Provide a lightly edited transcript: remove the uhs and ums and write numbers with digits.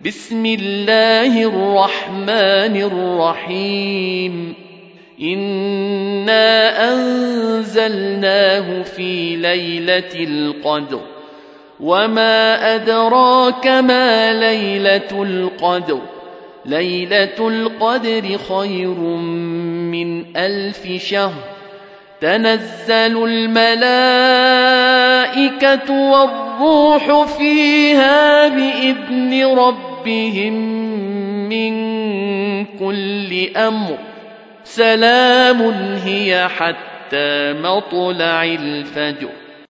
بسم الله الرحمن الرحيم إنا أنزلناه في ليلة القدر وما أدراك ما ليلة القدر ليلة القدر خير من 1000 شهر تنزل الملائكة والروح فيها بإذن ربهم من كل أمر سلام هي حتى مطلع الفجر